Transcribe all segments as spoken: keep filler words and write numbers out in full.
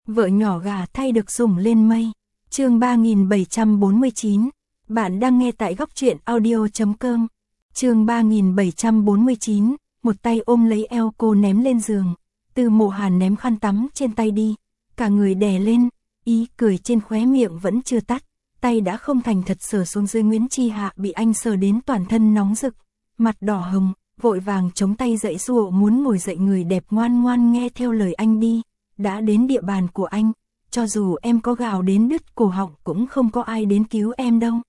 Vợ nhỏ gà thay được sủng lên mây. Chương ba nghìn bảy trăm bốn mươi chín. Bạn đang nghe tại góc truyện audio chấm com. Chương ba nghìn bảy trăm bốn mươi chín. Một tay ôm lấy eo cô ném lên giường. Từ Mộ Hàn ném khăn tắm trên tay đi, cả người đè lên, ý cười trên khóe miệng vẫn chưa tắt, tay đã không thành thật sờ xuống dưới. Nguyễn Chi Hạ bị anh sờ đến toàn thân nóng rực, mặt đỏ hồng, vội vàng chống tay dậy giụa muốn ngồi dậy. Người đẹp ngoan ngoan nghe theo lời anh đi, đã đến địa bàn của anh, cho dù em có gào đến đứt cổ họng cũng không có ai đến cứu em đâu.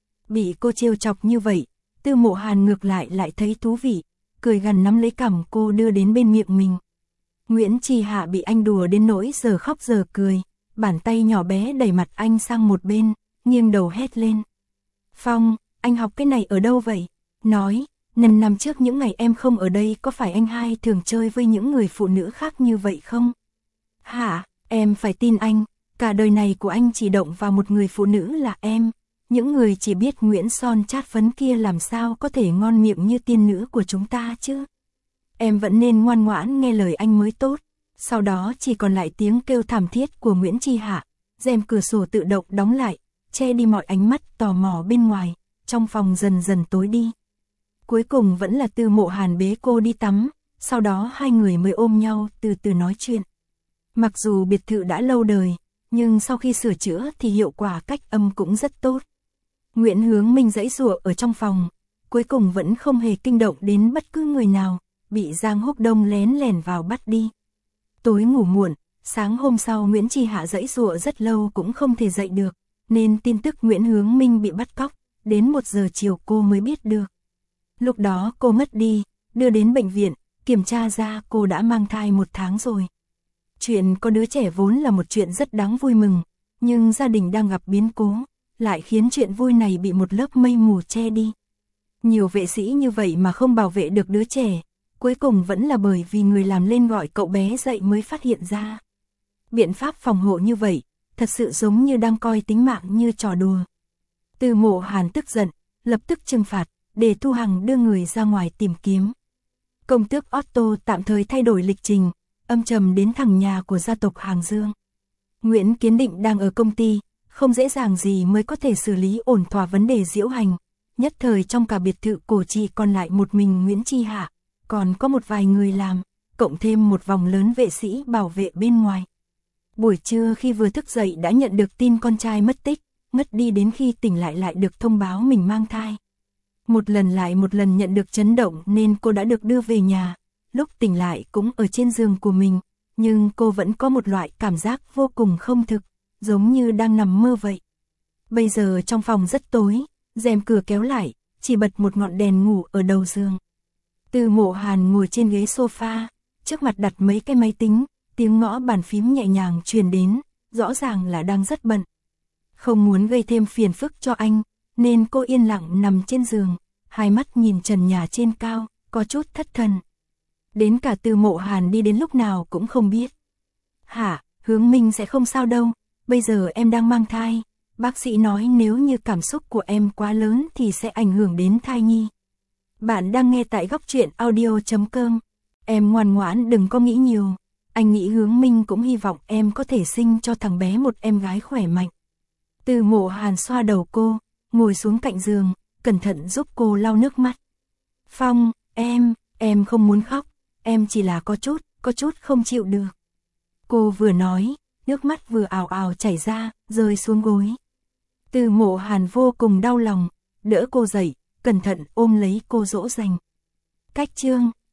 Bị cô trêu chọc như vậy, Từ Mộ Hàn ngược lại lại thấy thú vị, cười gằn nắm lấy cằm cô đưa đến bên miệng mình. Nguyễn Chi Hạ bị anh đùa đến nỗi giờ khóc giờ cười, bàn tay nhỏ bé đẩy mặt anh sang một bên, nghiêng đầu hét lên. Phong, anh học cái này ở đâu vậy? Nói, năm năm trước những ngày em không ở đây có phải anh hai thường chơi với những người phụ nữ khác như vậy không? Hả, em phải tin anh, cả đời này của anh chỉ động vào một người phụ nữ là em. Những người chỉ biết Nguyễn son chát phấn kia làm sao có thể ngon miệng như tiên nữ của chúng ta chứ? Em vẫn nên ngoan ngoãn nghe lời anh mới tốt. Sau đó chỉ còn lại tiếng kêu thảm thiết của Nguyễn Chi Hạ, rèm cửa sổ tự động đóng lại, che đi mọi ánh mắt tò mò bên ngoài, trong phòng dần dần tối đi. Cuối cùng vẫn là Từ Mộ Hàn bế cô đi tắm, sau đó hai người mới ôm nhau từ từ nói chuyện. Mặc dù biệt thự đã lâu đời, nhưng sau khi sửa chữa thì hiệu quả cách âm cũng rất tốt. Nguyễn Hướng Minh giãy giụa ở trong phòng, cuối cùng vẫn không hề kinh động đến bất cứ người nào, bị Giang Húc Đông lén lẻn vào bắt đi. Tối ngủ muộn, sáng hôm sau Nguyễn Chi Hạ giãy giụa rất lâu cũng không thể dậy được, nên tin tức Nguyễn Hướng Minh bị bắt cóc, đến một giờ chiều cô mới biết được. Lúc đó cô mất đi, đưa đến bệnh viện, kiểm tra ra cô đã mang thai một tháng rồi. Chuyện có đứa trẻ vốn là một chuyện rất đáng vui mừng, nhưng gia đình đang gặp biến cố, lại khiến chuyện vui này bị một lớp mây mù che đi. Nhiều vệ sĩ như vậy mà không bảo vệ được đứa trẻ, cuối cùng vẫn là bởi vì người làm lên gọi cậu bé dậy mới phát hiện ra. Biện pháp phòng hộ như vậy, thật sự giống như đang coi tính mạng như trò đùa. Từ Mộ Hàn tức giận, lập tức trừng phạt, để Thu Hằng đưa người ra ngoài tìm kiếm. Công tước Otto tạm thời thay đổi lịch trình, âm trầm đến thẳng nhà của gia tộc Hàng Dương. Nguyễn Kiến Định đang ở công ty, không dễ dàng gì mới có thể xử lý ổn thỏa vấn đề diễu hành. Nhất thời trong cả biệt thự cổ chỉ còn lại một mình Nguyễn Chi Hạ, còn có một vài người làm, cộng thêm một vòng lớn vệ sĩ bảo vệ bên ngoài. Buổi trưa khi vừa thức dậy đã nhận được tin con trai mất tích, ngất đi đến khi tỉnh lại lại được thông báo mình mang thai. Một lần lại một lần nhận được chấn động nên cô đã được đưa về nhà, lúc tỉnh lại cũng ở trên giường của mình, nhưng cô vẫn có một loại cảm giác vô cùng không thực, giống như đang nằm mơ vậy. Bây giờ trong phòng rất tối, rèm cửa kéo lại, chỉ bật một ngọn đèn ngủ ở đầu giường. Từ Mộ Hàn ngồi trên ghế sofa, trước mặt đặt mấy cái máy tính, tiếng gõ bàn phím nhẹ nhàng truyền đến, rõ ràng là đang rất bận. Không muốn gây thêm phiền phức cho anh, nên cô yên lặng nằm trên giường, hai mắt nhìn trần nhà trên cao, có chút thất thần. Đến cả Từ Mộ Hàn đi đến lúc nào cũng không biết. Hả, Hướng Minh sẽ không sao đâu, bây giờ em đang mang thai, bác sĩ nói nếu như cảm xúc của em quá lớn thì sẽ ảnh hưởng đến thai nhi. Bạn đang nghe tại góc truyện audio chấm com. Em ngoan ngoãn đừng có nghĩ nhiều, anh nghĩ Hướng Minh cũng hy vọng em có thể sinh cho thằng bé một em gái khỏe mạnh. Từ Mộ Hàn xoa đầu cô, ngồi xuống cạnh giường, cẩn thận giúp cô lau nước mắt. Phong, em, em không muốn khóc, em chỉ là có chút, có chút không chịu được. Cô vừa nói, nước mắt vừa ào ào chảy ra, rơi xuống gối. Từ Mộ Hàn vô cùng đau lòng, đỡ cô dậy, cẩn thận ôm lấy cô dỗ dành. Cách chương